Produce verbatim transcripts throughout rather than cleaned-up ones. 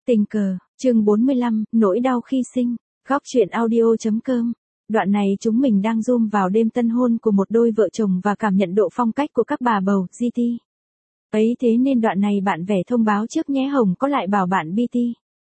Tình cờ, chương bốn mươi lăm, nỗi đau khi sinh, góc truyện audio.com. Đoạn này chúng mình đang zoom vào đêm tân hôn của một đôi vợ chồng và cảm nhận độ phong cách của các bà bầu, giê tê. Ấy thế nên đoạn này bạn vẻ thông báo trước nhé, Hồng có lại bảo bạn bê tê.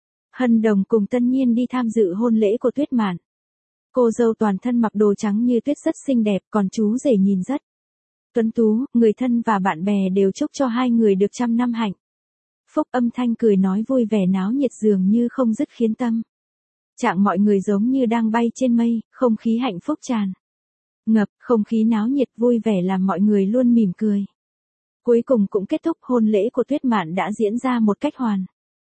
Hân Đồng cùng Tân Nhiên đi tham dự hôn lễ của Tuyết Mạn. Cô dâu toàn thân mặc đồ trắng như tuyết rất xinh đẹp, còn chú rể nhìn rất tuấn tú, người thân và bạn bè đều chúc cho hai người được trăm năm hạnh phúc, âm thanh cười nói vui vẻ náo nhiệt dường như không dứt khiến tâm trạng mọi người giống như đang bay trên mây, không khí hạnh phúc tràn ngập, không khí náo nhiệt vui vẻ làm mọi người luôn mỉm cười. Cuối cùng cũng kết thúc, hôn lễ của Tuyết Mạn đã diễn ra một cách hoàn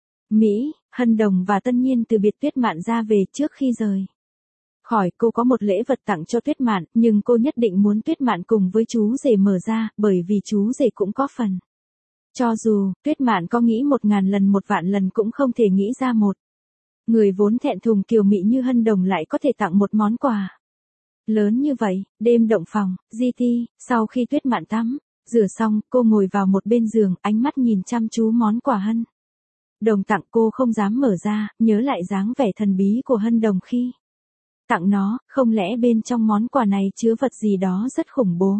mỹ. Hân Đồng và Tân Nhiên từ biệt Tuyết Mạn ra về. Trước khi rời khỏi, cô có một lễ vật tặng cho Tuyết Mạn, nhưng cô nhất định muốn Tuyết Mạn cùng với chú rể mở ra, bởi vì chú rể cũng có phần. Cho dù Tuyết Mạn có nghĩ một ngàn lần một vạn lần cũng không thể nghĩ ra một người vốn thẹn thùng kiều mị như Hân Đồng lại có thể tặng một món quà lớn như vậy. Đêm động phòng, giê tê. Sau khi Tuyết Mạn tắm rửa xong, cô ngồi vào một bên giường, ánh mắt nhìn chăm chú món quà Hân Đồng tặng. Cô không dám mở ra, nhớ lại dáng vẻ thần bí của Hân Đồng khi tặng nó, không lẽ bên trong món quà này chứa vật gì đó rất khủng bố.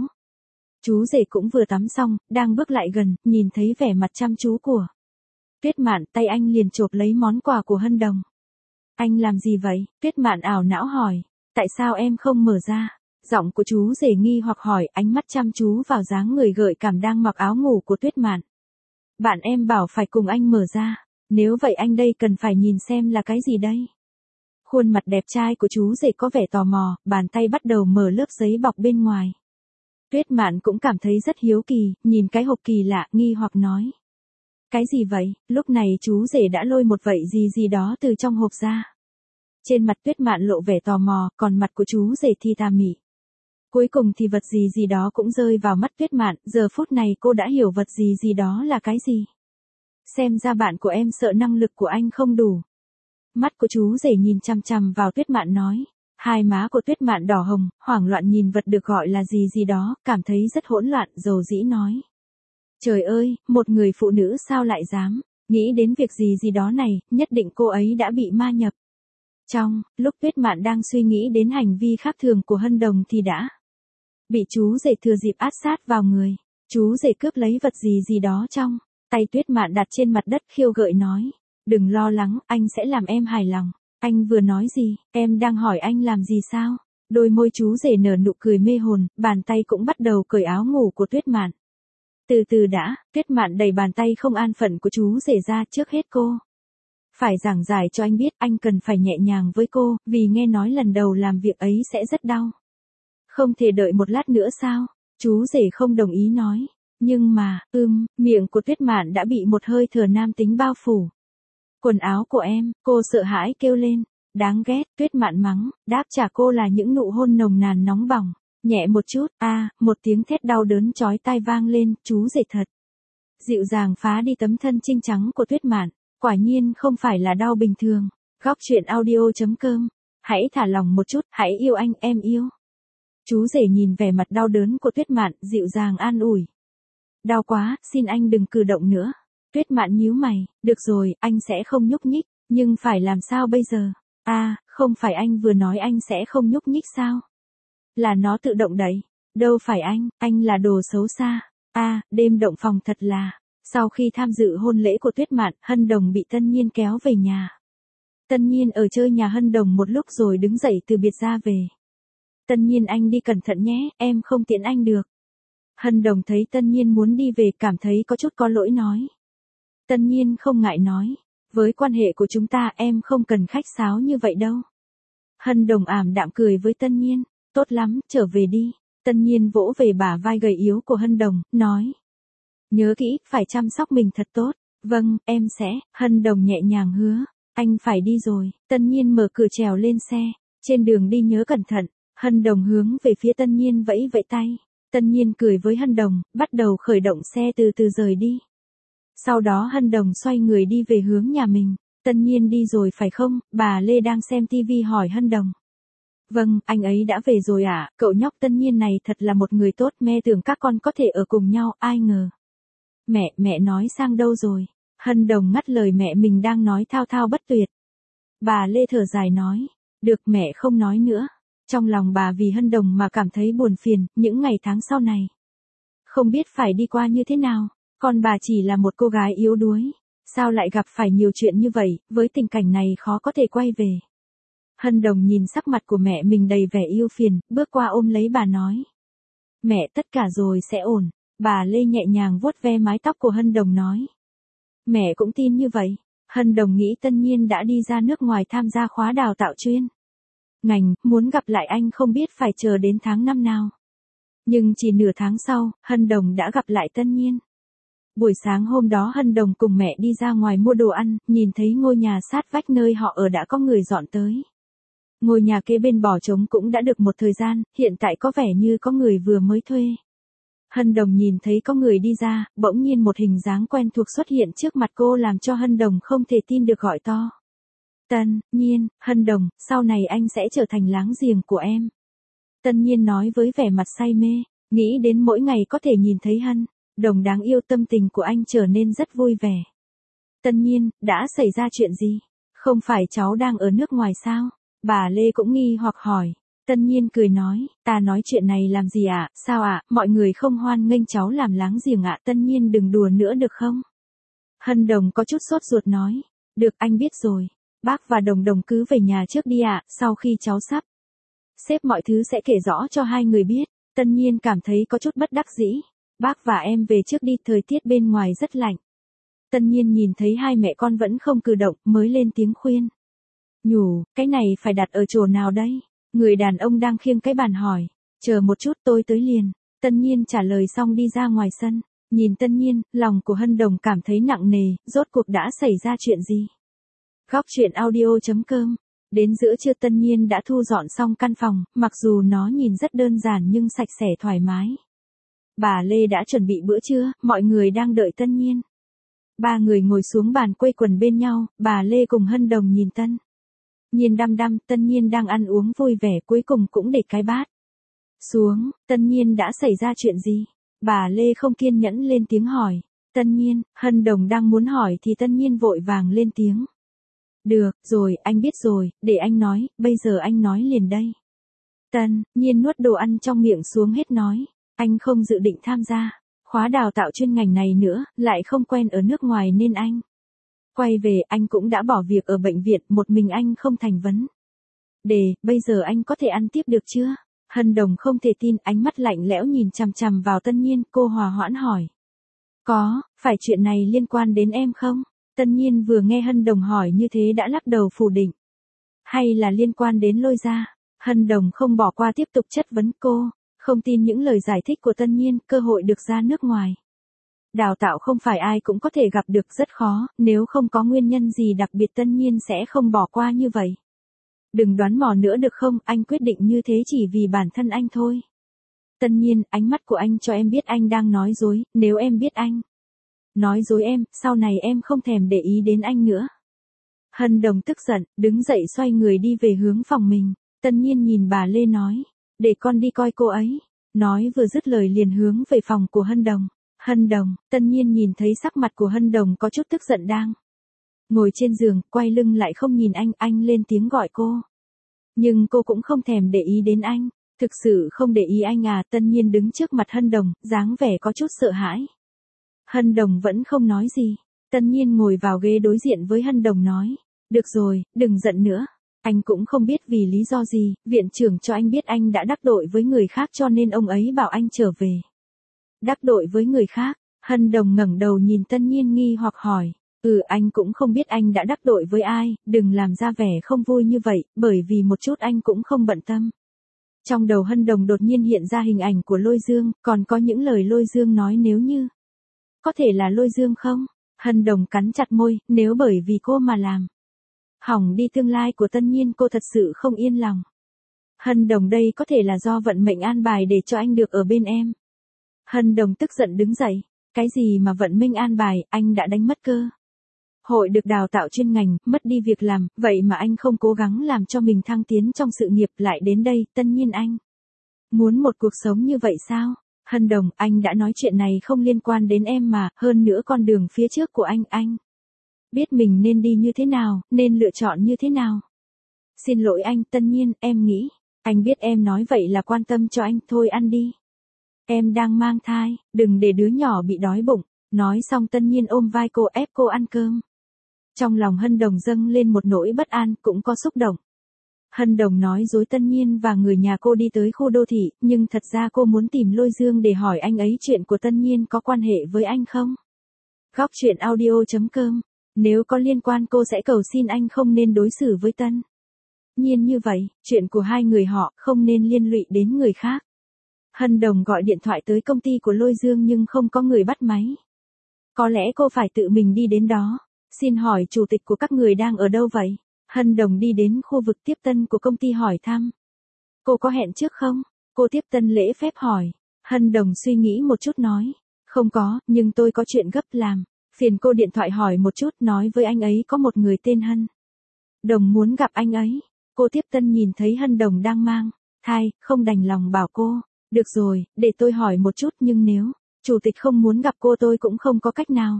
Chú rể cũng vừa tắm xong, đang bước lại gần, nhìn thấy vẻ mặt chăm chú của Tuyết Mạn, tay anh liền chộp lấy món quà của Hân Đồng. Anh làm gì vậy? Tuyết Mạn ảo não hỏi. Tại sao em không mở ra? Giọng của chú rể nghi hoặc hỏi, ánh mắt chăm chú vào dáng người gợi cảm đang mặc áo ngủ của Tuyết Mạn. Bạn em bảo phải cùng anh mở ra. Nếu vậy anh đây cần phải nhìn xem là cái gì đây? Khuôn mặt đẹp trai của chú rể có vẻ tò mò, bàn tay bắt đầu mở lớp giấy bọc bên ngoài. Tuyết Mạn cũng cảm thấy rất hiếu kỳ, nhìn cái hộp kỳ lạ, nghi hoặc nói. Cái gì vậy? Lúc này chú rể đã lôi một vậy gì gì đó từ trong hộp ra. Trên mặt Tuyết Mạn lộ vẻ tò mò, còn mặt của chú rể thì tà mị. Cuối cùng thì vật gì gì đó cũng rơi vào mắt Tuyết Mạn, giờ phút này cô đã hiểu vật gì gì đó là cái gì. Xem ra bạn của em sợ năng lực của anh không đủ. Mắt của chú rể nhìn chằm chằm vào Tuyết Mạn nói. Hai má của Tuyết Mạn đỏ hồng, hoảng loạn nhìn vật được gọi là gì gì đó, cảm thấy rất hỗn loạn, dầu dĩ nói. Trời ơi, một người phụ nữ sao lại dám nghĩ đến việc gì gì đó này, nhất định cô ấy đã bị ma nhập. Trong lúc Tuyết Mạn đang suy nghĩ đến hành vi khác thường của Hân Đồng thì đã bị chú rể thừa dịp áp sát vào người. Chú rể cướp lấy vật gì gì đó trong tay Tuyết Mạn đặt trên mặt đất, khiêu gợi nói. Đừng lo lắng, anh sẽ làm em hài lòng. Anh vừa nói gì? Em đang hỏi anh làm gì sao? Đôi môi chú rể nở nụ cười mê hồn, bàn tay cũng bắt đầu cởi áo ngủ của Tuyết Mạn. Từ từ đã, Tuyết Mạn đẩy bàn tay không an phận của chú rể ra. Trước hết cô phải giảng giải cho anh biết, anh cần phải nhẹ nhàng với cô, vì nghe nói lần đầu làm việc ấy sẽ rất đau. Không thể đợi một lát nữa sao? Chú rể không đồng ý nói. Nhưng mà, ưm, miệng của Tuyết Mạn đã bị một hơi thở nam tính bao phủ. Quần áo của em, cô sợ hãi kêu lên. Đáng ghét, Tuyết Mạn mắng, đáp trả cô là những nụ hôn nồng nàn nóng bỏng. Nhẹ một chút, a, à, một tiếng thét đau đớn chói tai vang lên, chú rể thật dịu dàng phá đi tấm thân trinh trắng của Tuyết Mạn. Quả nhiên không phải là đau bình thường. Góc truyện audio.com. Hãy thả lòng một chút, hãy yêu anh, em yêu. Chú rể nhìn vẻ mặt đau đớn của Tuyết Mạn, dịu dàng an ủi. Đau quá, xin anh đừng cử động nữa. Tuyết Mạn nhíu mày, được rồi, anh sẽ không nhúc nhích, nhưng phải làm sao bây giờ? A, à, không phải anh vừa nói anh sẽ không nhúc nhích sao? Là nó tự động đẩy. Đâu phải anh, anh là đồ xấu xa. A, à, đêm động phòng thật là. Sau khi tham dự hôn lễ của Tuyết Mạn, Hân Đồng bị Tân Nhiên kéo về nhà. Tân Nhiên ở chơi nhà Hân Đồng một lúc rồi đứng dậy từ biệt ra về. Tân Nhiên anh đi cẩn thận nhé, em không tiễn anh được. Hân Đồng thấy Tân Nhiên muốn đi về cảm thấy có chút có lỗi nói. Tân Nhiên không ngại nói. Với quan hệ của chúng ta em không cần khách sáo như vậy đâu. Hân Đồng ảm đạm cười với Tân Nhiên. Tốt lắm, trở về đi. Tân Nhiên vỗ về bả vai gầy yếu của Hân Đồng, nói. Nhớ kỹ, phải chăm sóc mình thật tốt. Vâng, em sẽ. Hân Đồng nhẹ nhàng hứa. Anh phải đi rồi. Tân Nhiên mở cửa trèo lên xe. Trên đường đi nhớ cẩn thận. Hân Đồng hướng về phía Tân Nhiên vẫy vẫy tay. Tân Nhiên cười với Hân Đồng, bắt đầu khởi động xe từ từ rời đi. Sau đó Hân Đồng xoay người đi về hướng nhà mình. Tân Nhiên đi rồi phải không? Bà Lê đang xem tivi hỏi Hân Đồng. Vâng, anh ấy đã về rồi ạ. À? Cậu nhóc Tân Nhiên này thật là một người tốt, mẹ tưởng các con có thể ở cùng nhau, ai ngờ. Mẹ, mẹ nói sang đâu rồi? Hân Đồng ngắt lời mẹ mình đang nói thao thao bất tuyệt. Bà Lê thở dài nói, được mẹ không nói nữa. Trong lòng bà vì Hân Đồng mà cảm thấy buồn phiền, những ngày tháng sau này. Không biết phải đi qua như thế nào, con bà chỉ là một cô gái yếu đuối. Sao lại gặp phải nhiều chuyện như vậy, với tình cảnh này khó có thể quay về. Hân Đồng nhìn sắc mặt của mẹ mình đầy vẻ ưu phiền, bước qua ôm lấy bà nói. Mẹ tất cả rồi sẽ ổn. Bà Lê nhẹ nhàng vuốt ve mái tóc của Hân Đồng nói. Mẹ cũng tin như vậy. Hân Đồng nghĩ Tân Nhiên đã đi ra nước ngoài tham gia khóa đào tạo chuyên ngành, muốn gặp lại anh không biết phải chờ đến tháng năm nào. Nhưng chỉ nửa tháng sau, Hân Đồng đã gặp lại Tân Nhiên. Buổi sáng hôm đó Hân Đồng cùng mẹ đi ra ngoài mua đồ ăn, nhìn thấy ngôi nhà sát vách nơi họ ở đã có người dọn tới. Ngôi nhà kế bên bỏ trống cũng đã được một thời gian, hiện tại có vẻ như có người vừa mới thuê. Hân Đồng nhìn thấy có người đi ra, bỗng nhiên một hình dáng quen thuộc xuất hiện trước mặt cô làm cho Hân Đồng không thể tin được gọi to. Tân Nhiên, Hân Đồng, sau này anh sẽ trở thành láng giềng của em. Tân Nhiên nói với vẻ mặt say mê, nghĩ đến mỗi ngày có thể nhìn thấy Hân Đồng đáng yêu, tâm tình của anh trở nên rất vui vẻ. Tân Nhiên, đã xảy ra chuyện gì? Không phải cháu đang ở nước ngoài sao? Bà Lê cũng nghi hoặc hỏi. Tân Nhiên cười nói, ta nói chuyện này làm gì ạ, sao ạ, mọi người không hoan nghênh cháu làm láng giềng ạ, Tân Nhiên đừng đùa nữa được không? Hân Đồng có chút sốt ruột nói, được anh biết rồi, bác và Đồng Đồng cứ về nhà trước đi ạ, sau khi cháu sắp xếp mọi thứ sẽ kể rõ cho hai người biết. Tân Nhiên cảm thấy có chút bất đắc dĩ, bác và em về trước đi, thời tiết bên ngoài rất lạnh. Tân Nhiên nhìn thấy hai mẹ con vẫn không cử động, mới lên tiếng khuyên. Nhủ, cái này phải đặt ở chỗ nào đây? Người đàn ông đang khiêng cái bàn hỏi. Chờ một chút tôi tới liền. Tân Nhiên trả lời xong đi ra ngoài sân. Nhìn Tân Nhiên, lòng của Hân Đồng cảm thấy nặng nề, rốt cuộc đã xảy ra chuyện gì? Góc truyện audio chấm com. Đến giữa trưa Tân Nhiên đã thu dọn xong căn phòng, mặc dù nó nhìn rất đơn giản nhưng sạch sẽ thoải mái. Bà Lê đã chuẩn bị bữa trưa, mọi người đang đợi Tân Nhiên. Ba người ngồi xuống bàn quây quần bên nhau, bà Lê cùng Hân Đồng nhìn Tân Nhiên đăm đăm, Tân Nhiên đang ăn uống vui vẻ cuối cùng cũng để cái bát xuống. Tân Nhiên đã xảy ra chuyện gì? Bà Lê không kiên nhẫn lên tiếng hỏi. Tân Nhiên, Hân Đồng đang muốn hỏi thì Tân Nhiên vội vàng lên tiếng. Được, rồi, anh biết rồi, để anh nói, bây giờ anh nói liền đây. Tân Nhiên nuốt đồ ăn trong miệng xuống hết nói. Anh không dự định tham gia khóa đào tạo chuyên ngành này nữa, lại không quen ở nước ngoài nên anh quay về. Anh cũng đã bỏ việc ở bệnh viện, một mình anh không thành vấn đề, bây giờ anh có thể ăn tiếp được chưa? Hân Đồng không thể tin, ánh mắt lạnh lẽo nhìn chằm chằm vào Tân Nhiên, cô hòa hoãn hỏi. Có, phải chuyện này liên quan đến em không? Tân Nhiên vừa nghe Hân Đồng hỏi như thế đã lắc đầu phủ định. Hay là liên quan đến Lôi gia? Hân Đồng không bỏ qua tiếp tục chất vấn cô, không tin những lời giải thích của Tân Nhiên, cơ hội được ra nước ngoài đào tạo không phải ai cũng có thể gặp được, rất khó, nếu không có nguyên nhân gì đặc biệt Tân Nhiên sẽ không bỏ qua như vậy. Đừng đoán mò nữa được không, anh quyết định như thế chỉ vì bản thân anh thôi. Tân Nhiên, ánh mắt của anh cho em biết anh đang nói dối, nếu em biết anh nói dối em, sau này em không thèm để ý đến anh nữa. Hân Đồng tức giận, đứng dậy xoay người đi về hướng phòng mình. Tân Nhiên nhìn bà Lê nói, để con đi coi cô ấy. Nói vừa dứt lời liền hướng về phòng của Hân Đồng. Hân Đồng, Tân Nhiên nhìn thấy sắc mặt của Hân Đồng có chút tức giận đang ngồi trên giường, quay lưng lại không nhìn anh, anh lên tiếng gọi cô. Nhưng cô cũng không thèm để ý đến anh, thực sự không để ý anh à? Tân Nhiên đứng trước mặt Hân Đồng, dáng vẻ có chút sợ hãi. Hân Đồng vẫn không nói gì. Tân Nhiên ngồi vào ghế đối diện với Hân Đồng nói, được rồi, đừng giận nữa. Anh cũng không biết vì lý do gì, viện trưởng cho anh biết anh đã đắc tội với người khác cho nên ông ấy bảo anh trở về. Đắc tội với người khác? Hân Đồng ngẩng đầu nhìn Tân Nhiên nghi hoặc hỏi. Ừ, anh cũng không biết anh đã đắc tội với ai, đừng làm ra vẻ không vui như vậy, bởi vì một chút anh cũng không bận tâm. Trong đầu Hân Đồng đột nhiên hiện ra hình ảnh của Lôi Dương, còn có những lời Lôi Dương nói nếu như có thể là Lôi Dương không? Hân Đồng cắn chặt môi, nếu bởi vì cô mà làm hỏng đi tương lai của Tân Nhiên cô thật sự không yên lòng. Hân Đồng, đây có thể là do vận mệnh an bài để cho anh được ở bên em. Hân Đồng tức giận đứng dậy. Cái gì mà vận mệnh an bài, anh đã đánh mất cơ hội được đào tạo chuyên ngành, mất đi việc làm, vậy mà anh không cố gắng làm cho mình thăng tiến trong sự nghiệp, lại đến đây. Tân Nhiên, anh muốn một cuộc sống như vậy sao? Hân Đồng, anh đã nói chuyện này không liên quan đến em mà, hơn nữa con đường phía trước của anh, anh biết mình nên đi như thế nào, nên lựa chọn như thế nào. Xin lỗi anh, Tân Nhiên, em nghĩ, anh biết em nói vậy là quan tâm cho anh, thôi ăn đi. Em đang mang thai, đừng để đứa nhỏ bị đói bụng. Nói xong Tân Nhiên ôm vai cô ép cô ăn cơm. Trong lòng Hân Đồng dâng lên một nỗi bất an, cũng có xúc động. Hân Đồng nói dối Tân Nhiên và người nhà cô đi tới khu đô thị, nhưng thật ra cô muốn tìm Lôi Dương để hỏi anh ấy chuyện của Tân Nhiên có quan hệ với anh không. Góc truyện audio chấm com. Nếu có liên quan cô sẽ cầu xin anh không nên đối xử với Tân Nhiên như vậy, chuyện của hai người họ không nên liên lụy đến người khác. Hân Đồng gọi điện thoại tới công ty của Lôi Dương nhưng không có người bắt máy. Có lẽ cô phải tự mình đi đến đó. Xin hỏi chủ tịch của các người đang ở đâu vậy? Hân Đồng đi đến khu vực tiếp tân của công ty hỏi thăm. Cô có hẹn trước không? Cô tiếp tân lễ phép hỏi. Hân Đồng suy nghĩ một chút nói. Không có, nhưng tôi có chuyện gấp làm. Phiền cô điện thoại hỏi một chút, nói với anh ấy có một người tên Hân Đồng muốn gặp anh ấy. Cô tiếp tân nhìn thấy Hân Đồng đang mang thai, không đành lòng bảo cô. Được rồi, để tôi hỏi một chút, nhưng nếu chủ tịch không muốn gặp cô tôi cũng không có cách nào.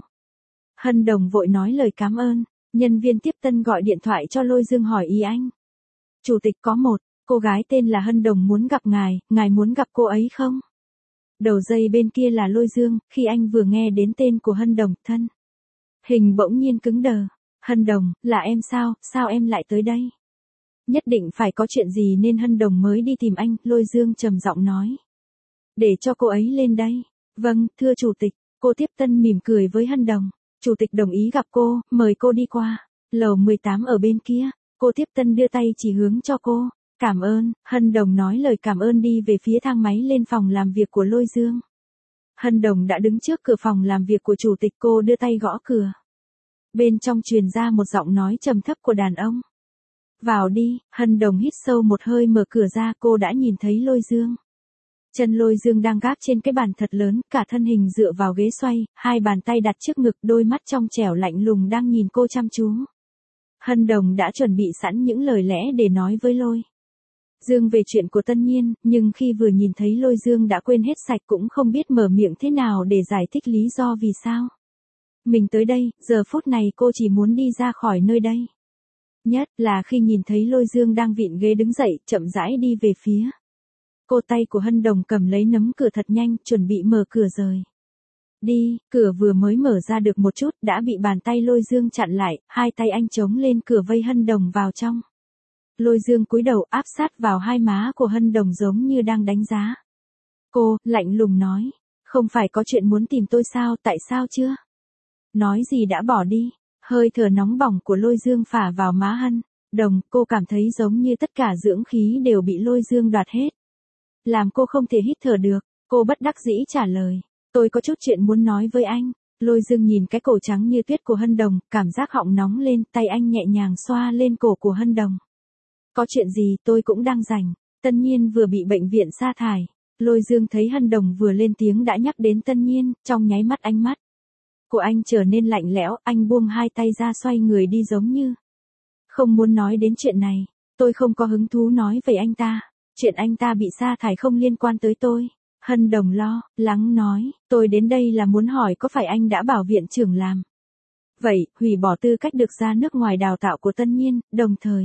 Hân Đồng vội nói lời cảm ơn. Nhân viên tiếp tân gọi điện thoại cho Lôi Dương hỏi ý anh. Chủ tịch có một cô gái tên là Hân Đồng muốn gặp ngài, ngài muốn gặp cô ấy không? Đầu dây bên kia là Lôi Dương, khi anh vừa nghe đến tên của Hân Đồng, thân hình bỗng nhiên cứng đờ. Hân Đồng, là em sao, sao em lại tới đây? Nhất định phải có chuyện gì nên Hân Đồng mới đi tìm anh, Lôi Dương trầm giọng nói. Để cho cô ấy lên đây. Vâng, thưa chủ tịch. Cô tiếp tân mỉm cười với Hân Đồng. Chủ tịch đồng ý gặp cô, mời cô đi qua. Lầu mười tám ở bên kia. Cô tiếp tân đưa tay chỉ hướng cho cô. Cảm ơn, Hân Đồng nói lời cảm ơn đi về phía thang máy lên phòng làm việc của Lôi Dương. Hân Đồng đã đứng trước cửa phòng làm việc của chủ tịch, cô đưa tay gõ cửa. Bên trong truyền ra một giọng nói trầm thấp của đàn ông. Vào đi, Hân Đồng hít sâu một hơi mở cửa ra, cô đã nhìn thấy Lôi Dương. Chân Lôi Dương đang gác trên cái bàn thật lớn, cả thân hình dựa vào ghế xoay, hai bàn tay đặt trước ngực, đôi mắt trong trẻo lạnh lùng đang nhìn cô chăm chú. Hân Đồng đã chuẩn bị sẵn những lời lẽ để nói với Lôi Dương về chuyện của Tân Nhiên, nhưng khi vừa nhìn thấy Lôi Dương đã quên hết sạch, cũng không biết mở miệng thế nào để giải thích lý do vì sao mình tới đây. Giờ phút này cô chỉ muốn đi ra khỏi nơi đây. Nhất là khi nhìn thấy Lôi Dương đang vịn ghế đứng dậy, chậm rãi đi về phía cô, tay của Hân Đồng cầm lấy nắm cửa thật nhanh, chuẩn bị mở cửa rời đi. Cửa vừa mới mở ra được một chút, đã bị bàn tay Lôi Dương chặn lại, hai tay anh chống lên cửa vây Hân Đồng vào trong. Lôi Dương cúi đầu áp sát vào hai má của Hân Đồng giống như đang đánh giá cô, lạnh lùng nói. Không phải có chuyện muốn tìm tôi sao, tại sao chưa nói gì đã bỏ đi. Hơi thở nóng bỏng của Lôi Dương phả vào má Hân Đồng, cô cảm thấy giống như tất cả dưỡng khí đều bị Lôi Dương đoạt hết. Làm cô không thể hít thở được, cô bất đắc dĩ trả lời. Tôi có chút chuyện muốn nói với anh. Lôi Dương nhìn cái cổ trắng như tuyết của Hân Đồng, cảm giác họng nóng lên, tay anh nhẹ nhàng xoa lên cổ của Hân Đồng. Có chuyện gì, tôi cũng đang rảnh. Tân Nhiên vừa bị bệnh viện sa thải. Lôi Dương thấy Hân Đồng vừa lên tiếng đã nhắc đến Tân Nhiên, trong nháy mắt ánh mắt của anh trở nên lạnh lẽo, anh buông hai tay ra xoay người đi giống như không muốn nói đến chuyện này. Tôi không có hứng thú nói về anh ta. Chuyện anh ta bị sa thải không liên quan tới tôi. Hân Đồng lo lắng nói, tôi đến đây là muốn hỏi có phải anh đã bảo viện trưởng làm vậy, hủy bỏ tư cách được ra nước ngoài đào tạo của Tân Nhiên, đồng thời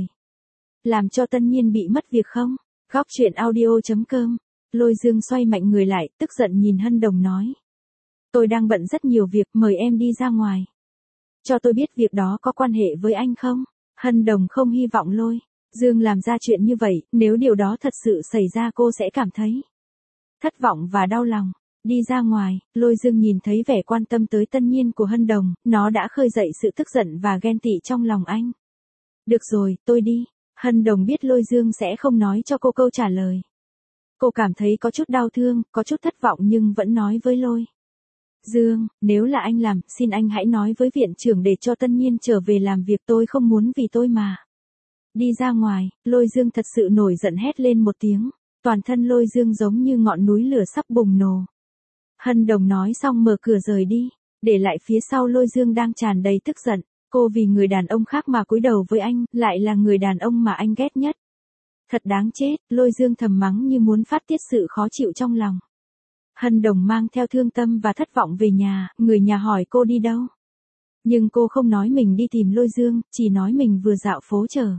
làm cho Tân Nhiên bị mất việc không? Góc truyện audio chấm com. Lôi Dương xoay mạnh người lại, tức giận nhìn Hân Đồng nói. Tôi đang bận rất nhiều việc, mời em đi ra ngoài. Cho tôi biết việc đó có quan hệ với anh không? Hân Đồng không hy vọng Lôi Dương làm ra chuyện như vậy, nếu điều đó thật sự xảy ra cô sẽ cảm thấy thất vọng và đau lòng. Đi ra ngoài, Lôi Dương nhìn thấy vẻ quan tâm tới Tân Nhiên của Hân Đồng, nó đã khơi dậy sự tức giận và ghen tị trong lòng anh. Được rồi, tôi đi. Hân Đồng biết Lôi Dương sẽ không nói cho cô câu trả lời. Cô cảm thấy có chút đau thương, có chút thất vọng nhưng vẫn nói với Lôi Dương, nếu là anh làm, xin anh hãy nói với viện trưởng để cho Tân Nhiên trở về làm việc, tôi không muốn vì tôi mà. Đi ra ngoài, Lôi Dương thật sự nổi giận hét lên một tiếng. Toàn thân Lôi Dương giống như ngọn núi lửa sắp bùng nổ. Hân Đồng nói xong mở cửa rời đi, để lại phía sau Lôi Dương đang tràn đầy tức giận. Cô vì người đàn ông khác mà cúi đầu với anh, lại là người đàn ông mà anh ghét nhất. Thật đáng chết, Lôi Dương thầm mắng như muốn phát tiết sự khó chịu trong lòng. Hân Đồng mang theo thương tâm và thất vọng về nhà, người nhà hỏi cô đi đâu. Nhưng cô không nói mình đi tìm Lôi Dương, chỉ nói mình vừa dạo phố trở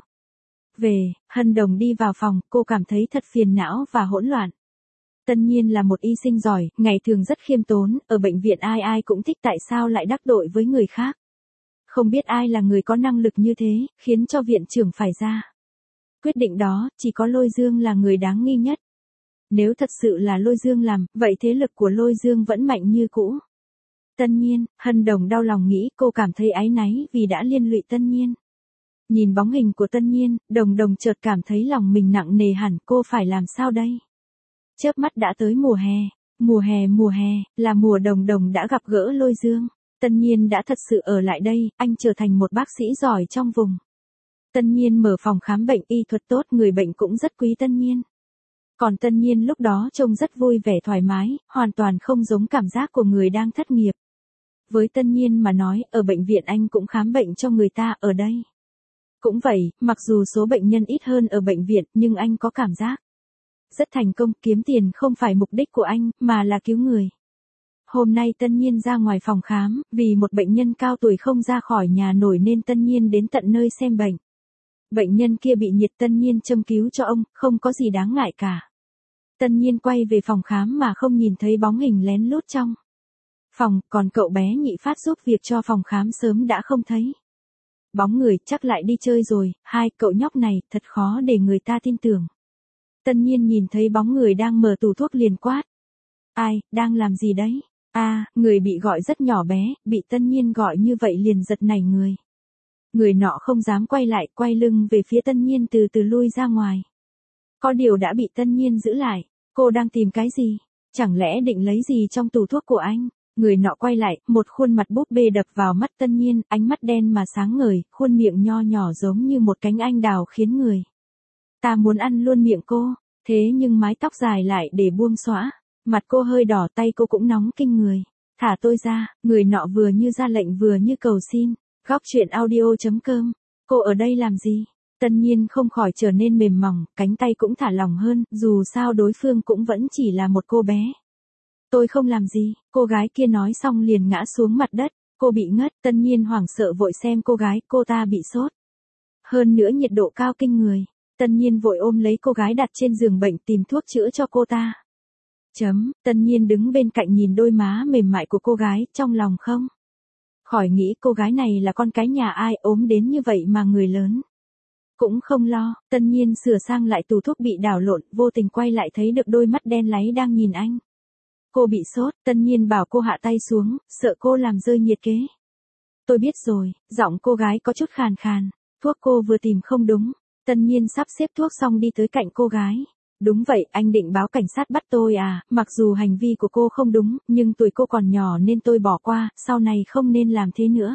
về. Hân Đồng đi vào phòng, cô cảm thấy thật phiền não và hỗn loạn. Tân Nhiên là một y sinh giỏi, ngày thường rất khiêm tốn, ở bệnh viện ai ai cũng thích, tại sao lại đắc tội với người khác. Không biết ai là người có năng lực như thế, khiến cho viện trưởng phải ra quyết định đó, chỉ có Lôi Dương là người đáng nghi nhất. Nếu thật sự là Lôi Dương làm, vậy thế lực của Lôi Dương vẫn mạnh như cũ. Tân Nhiên, Hân Đồng đau lòng nghĩ, cô cảm thấy áy náy vì đã liên lụy Tân Nhiên. Nhìn bóng hình của Tân Nhiên, Đồng Đồng chợt cảm thấy lòng mình nặng nề hẳn, cô phải làm sao đây? Chớp mắt đã tới mùa hè, mùa hè mùa hè, là mùa Đồng Đồng đã gặp gỡ Lôi Dương. Tân Nhiên đã thật sự ở lại đây, anh trở thành một bác sĩ giỏi trong vùng. Tân Nhiên mở phòng khám bệnh y thuật tốt, người bệnh cũng rất quý Tân Nhiên. Còn Tân Nhiên lúc đó trông rất vui vẻ thoải mái, hoàn toàn không giống cảm giác của người đang thất nghiệp. Với Tân Nhiên mà nói, ở bệnh viện anh cũng khám bệnh cho người ta, ở đây cũng vậy, mặc dù số bệnh nhân ít hơn ở bệnh viện, nhưng anh có cảm giác rất thành công, kiếm tiền không phải mục đích của anh, mà là cứu người. Hôm nay Tân Nhiên ra ngoài phòng khám, vì một bệnh nhân cao tuổi không ra khỏi nhà nổi nên Tân Nhiên đến tận nơi xem bệnh. Bệnh nhân kia bị nhiệt, Tân Nhiên châm cứu cho ông, không có gì đáng ngại cả. Tân Nhiên quay về phòng khám mà không nhìn thấy bóng hình lén lút trong phòng, còn cậu bé nhị phát giúp việc cho phòng khám sớm đã không thấy bóng người, chắc lại đi chơi rồi. Hai cậu nhóc này thật khó để người ta tin tưởng. Tân Nhiên nhìn thấy bóng người đang mở tủ thuốc liền quát. Ai, đang làm gì đấy? A, à, người bị gọi rất nhỏ bé, bị Tân Nhiên gọi như vậy liền giật nảy người. Người nọ không dám quay lại, quay lưng về phía Tân Nhiên từ từ lui ra ngoài. Có điều đã bị Tân Nhiên giữ lại. Cô đang tìm cái gì? Chẳng lẽ định lấy gì trong tủ thuốc của anh? Người nọ quay lại, một khuôn mặt búp bê đập vào mắt Tân Nhiên, ánh mắt đen mà sáng ngời, khuôn miệng nho nhỏ giống như một cánh anh đào khiến người ta muốn ăn luôn miệng cô. Thế nhưng mái tóc dài lại để buông xõa. Mặt cô hơi đỏ, tay cô cũng nóng kinh người. Thả tôi ra, người nọ vừa như ra lệnh vừa như cầu xin. Góc chuyện audio chấm com. Cô ở đây làm gì? Tân Nhiên không khỏi trở nên mềm mỏng, cánh tay cũng thả lỏng hơn, dù sao đối phương cũng vẫn chỉ là một cô bé. Tôi không làm gì, cô gái kia nói xong liền ngã xuống mặt đất, cô bị ngất. Tân Nhiên hoảng sợ vội xem cô gái, cô ta bị sốt. Hơn nữa nhiệt độ cao kinh người. Tân Nhiên vội ôm lấy cô gái đặt trên giường bệnh tìm thuốc chữa cho cô ta. Chấm, Tân Nhiên đứng bên cạnh nhìn đôi má mềm mại của cô gái, trong lòng không khỏi nghĩ cô gái này là con cái nhà ai, ốm đến như vậy mà người lớn cũng không lo. Tân Nhiên sửa sang lại tủ thuốc bị đảo lộn, vô tình quay lại thấy được đôi mắt đen láy đang nhìn anh. Cô bị sốt, Tân Nhiên bảo cô hạ tay xuống, sợ cô làm rơi nhiệt kế. Tôi biết rồi, giọng cô gái có chút khàn khàn. Thuốc cô vừa tìm không đúng. Tân Nhiên sắp xếp thuốc xong đi tới cạnh cô gái. Đúng vậy, anh định báo cảnh sát bắt tôi à, mặc dù hành vi của cô không đúng, nhưng tuổi cô còn nhỏ nên tôi bỏ qua, sau này không nên làm thế nữa.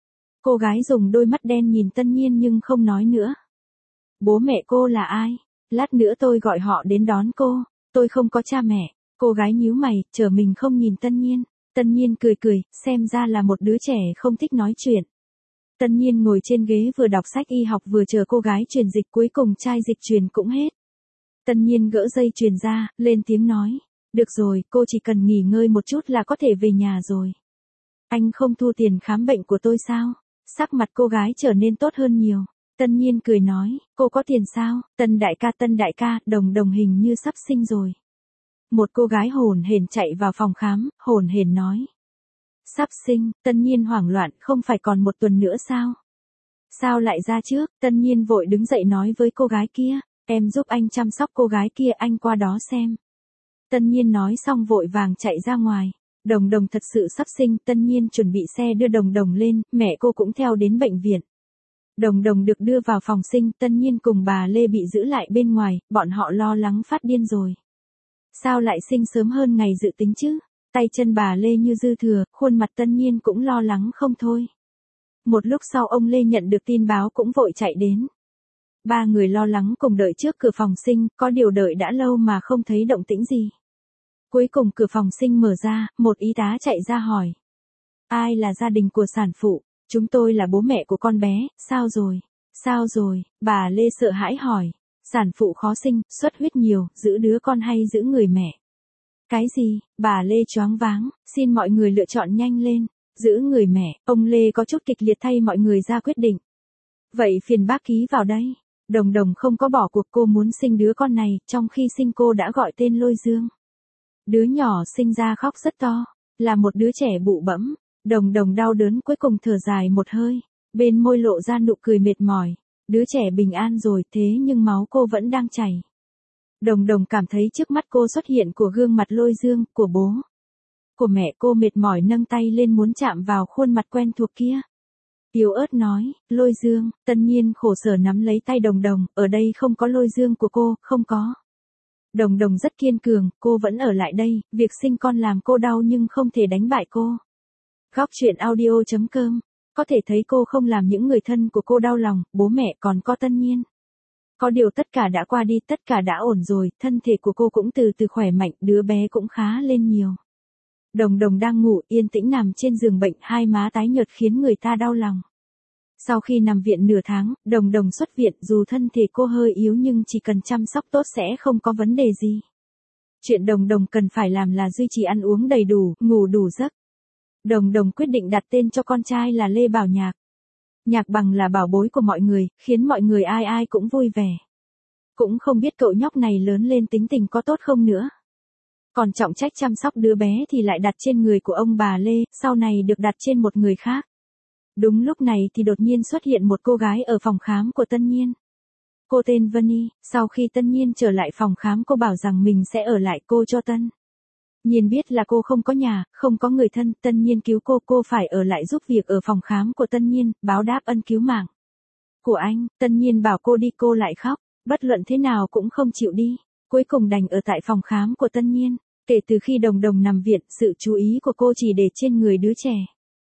Cô gái dùng đôi mắt đen nhìn Tân Nhiên nhưng không nói nữa. Bố mẹ cô là ai? Lát nữa tôi gọi họ đến đón cô. Tôi không có cha mẹ. Cô gái nhíu mày, trở mình không nhìn Tân Nhiên. Tân Nhiên cười cười, xem ra là một đứa trẻ không thích nói chuyện. Tân Nhiên ngồi trên ghế vừa đọc sách y học vừa chờ cô gái truyền dịch, cuối cùng chai dịch truyền cũng hết. Tân Nhiên gỡ dây truyền ra, lên tiếng nói. Được rồi, cô chỉ cần nghỉ ngơi một chút là có thể về nhà rồi. Anh không thu tiền khám bệnh của tôi sao? Sắc mặt cô gái trở nên tốt hơn nhiều. Tân Nhiên cười nói, cô có tiền sao? Tân đại ca, Tân đại ca, Đồng Đồng hình như sắp sinh rồi. Một cô gái hồn hển chạy vào phòng khám, hồn hển nói. Sắp sinh, Tân Nhiên hoảng loạn, không phải còn một tuần nữa sao? Sao lại ra trước? Tân Nhiên vội đứng dậy nói với cô gái kia, em giúp anh chăm sóc cô gái kia, anh qua đó xem. Tân Nhiên nói xong vội vàng chạy ra ngoài. Đồng Đồng thật sự sắp sinh, Tân Nhiên chuẩn bị xe đưa Đồng Đồng lên, mẹ cô cũng theo đến bệnh viện. Đồng Đồng được đưa vào phòng sinh, Tân Nhiên cùng bà Lê bị giữ lại bên ngoài, bọn họ lo lắng phát điên rồi. Sao lại sinh sớm hơn ngày dự tính chứ? Tay chân bà Lê như dư thừa, khuôn mặt Tân Nhiên cũng lo lắng không thôi. Một lúc sau ông Lê nhận được tin báo cũng vội chạy đến. Ba người lo lắng cùng đợi trước cửa phòng sinh, có điều đợi đã lâu mà không thấy động tĩnh gì. Cuối cùng cửa phòng sinh mở ra, một y tá chạy ra hỏi. Ai là gia đình của sản phụ? Chúng tôi là bố mẹ của con bé, sao rồi? Sao rồi? Bà Lê sợ hãi hỏi. Sản phụ khó sinh, xuất huyết nhiều, giữ đứa con hay giữ người mẹ? Cái gì? Bà Lê choáng váng, xin mọi người lựa chọn nhanh lên. Giữ người mẹ, ông Lê có chút kịch liệt thay mọi người ra quyết định. Vậy phiền bác ký vào đây. Đồng Đồng không có bỏ cuộc, cô muốn sinh đứa con này, trong khi sinh cô đã gọi tên Lôi Dương. Đứa nhỏ sinh ra khóc rất to, là một đứa trẻ bụ bẫm. Đồng Đồng đau đớn cuối cùng thở dài một hơi, bên môi lộ ra nụ cười mệt mỏi. Đứa trẻ bình an rồi, thế nhưng máu cô vẫn đang chảy. Đồng Đồng cảm thấy trước mắt cô xuất hiện của gương mặt Lôi Dương, của bố, của mẹ. Cô mệt mỏi nâng tay lên muốn chạm vào khuôn mặt quen thuộc kia. Yếu ớt nói, Lôi Dương. Tân Nhiên khổ sở nắm lấy tay Đồng Đồng, ở đây không có Lôi Dương của cô, không có. Đồng Đồng rất kiên cường, cô vẫn ở lại đây, việc sinh con làm cô đau nhưng không thể đánh bại cô. Góc truyện audio chấm com. Có thể thấy cô không làm những người thân của cô đau lòng, bố mẹ còn có Tân Nhiên. Có điều tất cả đã qua đi, tất cả đã ổn rồi, thân thể của cô cũng từ từ khỏe mạnh, đứa bé cũng khá lên nhiều. Đồng Đồng đang ngủ yên tĩnh nằm trên giường bệnh, hai má tái nhợt khiến người ta đau lòng. Sau khi nằm viện nửa tháng, Đồng Đồng xuất viện, dù thân thể cô hơi yếu nhưng chỉ cần chăm sóc tốt sẽ không có vấn đề gì. Chuyện Đồng Đồng cần phải làm là duy trì ăn uống đầy đủ, ngủ đủ giấc. Đồng Đồng quyết định đặt tên cho con trai là Lê Bảo Nhạc. Nhạc Bằng là bảo bối của mọi người, khiến mọi người ai ai cũng vui vẻ. Cũng không biết cậu nhóc này lớn lên tính tình có tốt không nữa. Còn trọng trách chăm sóc đứa bé thì lại đặt trên người của ông bà Lê, sau này được đặt trên một người khác. Đúng lúc này thì đột nhiên xuất hiện một cô gái ở phòng khám của Tân Nhiên. Cô tên Vân. Sau khi Tân Nhiên trở lại phòng khám, cô bảo rằng mình sẽ ở lại, cô cho Tân Nhiên biết là cô không có nhà, không có người thân. Tân Nhiên cứu cô, cô phải ở lại giúp việc ở phòng khám của Tân Nhiên, báo đáp ân cứu mạng của anh. Tân Nhiên bảo cô đi, cô lại khóc, bất luận thế nào cũng không chịu đi. Cuối cùng đành ở tại phòng khám của Tân Nhiên. Kể từ khi Đồng Đồng nằm viện, sự chú ý của cô chỉ để trên người đứa trẻ.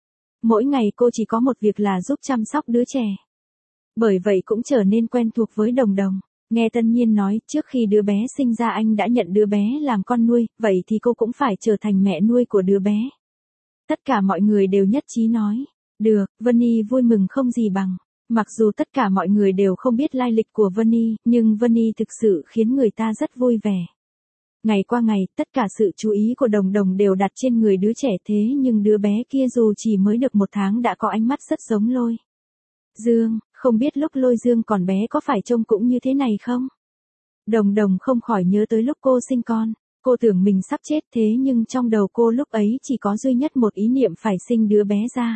Mỗi ngày cô chỉ có một việc là giúp chăm sóc đứa trẻ. Bởi vậy cũng trở nên quen thuộc với Đồng Đồng. Nghe Tân Nhiên nói, trước khi đứa bé sinh ra anh đã nhận đứa bé làm con nuôi, vậy thì cô cũng phải trở thành mẹ nuôi của đứa bé. Tất cả mọi người đều nhất trí nói, được. Vân vui mừng không gì bằng. Mặc dù tất cả mọi người đều không biết lai lịch của Vân, nhưng Vân thực sự khiến người ta rất vui vẻ. Ngày qua ngày, tất cả sự chú ý của Đồng Đồng đều đặt trên người đứa trẻ, thế nhưng đứa bé kia dù chỉ mới được một tháng đã có ánh mắt rất giống Lôi Dương. Không biết lúc Lôi Dương còn bé có phải trông cũng như thế này không? Đồng Đồng không khỏi nhớ tới lúc cô sinh con. Cô tưởng mình sắp chết, thế nhưng trong đầu cô lúc ấy chỉ có duy nhất một ý niệm phải sinh đứa bé ra.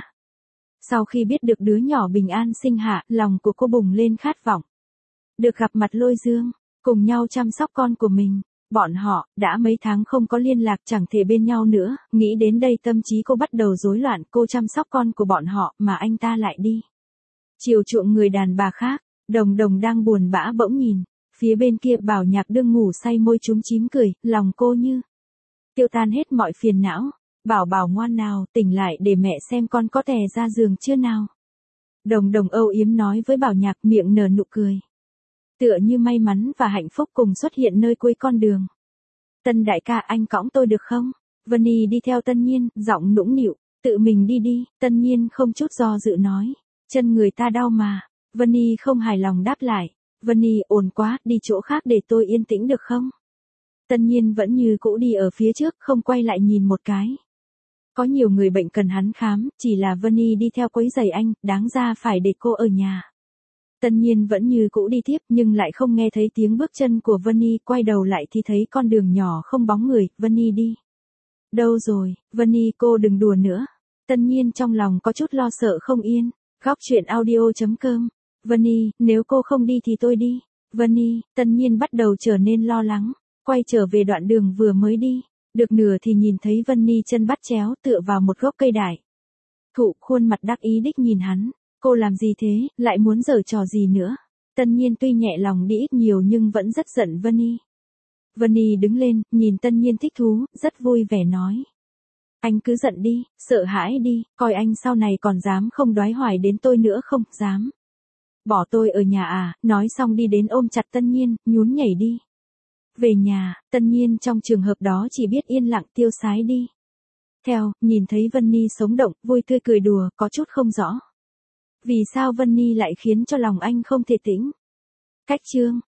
Sau khi biết được đứa nhỏ bình an sinh hạ, lòng của cô bùng lên khát vọng. Được gặp mặt Lôi Dương, cùng nhau chăm sóc con của mình. Bọn họ, đã mấy tháng không có liên lạc, chẳng thể bên nhau nữa. Nghĩ đến đây tâm trí cô bắt đầu rối loạn. Cô chăm sóc con của bọn họ, mà anh ta lại đi chiều chuộng người đàn bà khác. Đồng Đồng đang buồn bã bỗng nhìn. Phía bên kia Bảo Nhạc đương ngủ say, môi chúm chím cười, lòng cô như tiêu tan hết mọi phiền não. Bảo Bảo ngoan nào, tỉnh lại để mẹ xem con có tè ra giường chưa nào. Đồng Đồng âu yếm nói với Bảo Nhạc, miệng nở nụ cười. Tựa như may mắn và hạnh phúc cùng xuất hiện nơi cuối con đường. Tân đại ca, anh cõng tôi được không? Vân đi theo Tân Nhiên, giọng nũng nịu, tự mình đi đi. Tân Nhiên không chút do dự nói, chân người ta đau mà. Vân không hài lòng đáp lại, Vân ồn quá, đi chỗ khác để tôi yên tĩnh được không? Tân Nhiên vẫn như cũ đi ở phía trước, không quay lại nhìn một cái. Có nhiều người bệnh cần hắn khám, chỉ là Vân đi theo quấy rầy anh, đáng ra phải để cô ở nhà. Tân Nhiên vẫn như cũ đi tiếp, nhưng lại không nghe thấy tiếng bước chân của Vân, quay đầu lại thì thấy con đường nhỏ không bóng người. Vân đi đâu rồi? Vân, cô đừng đùa nữa. Tân Nhiên trong lòng có chút lo sợ không yên. Góc truyện audio chấm com. Vân, nếu cô không đi thì tôi đi. Vân, Tân Nhiên bắt đầu trở nên lo lắng, quay trở về đoạn đường vừa mới đi. Được nửa thì nhìn thấy Vân chân bắt chéo tựa vào một gốc cây đại thụ, khuôn mặt đắc ý đích nhìn hắn. Cô làm gì thế, lại muốn giở trò gì nữa? Tân Nhiên tuy nhẹ lòng đi ít nhiều nhưng vẫn rất giận Vân. Vân đứng lên, nhìn Tân Nhiên thích thú, rất vui vẻ nói. Anh cứ giận đi, sợ hãi đi, coi anh sau này còn dám không đoái hoài đến tôi nữa không? Dám bỏ tôi ở nhà à? Nói xong đi đến ôm chặt Tân Nhiên, nhún nhảy đi về nhà. Tân Nhiên trong trường hợp đó chỉ biết yên lặng tiêu sái đi theo, nhìn thấy Vân sống động, vui tươi cười đùa, có chút không rõ vì sao Vân lại khiến cho lòng anh không thể tĩnh. Cách chương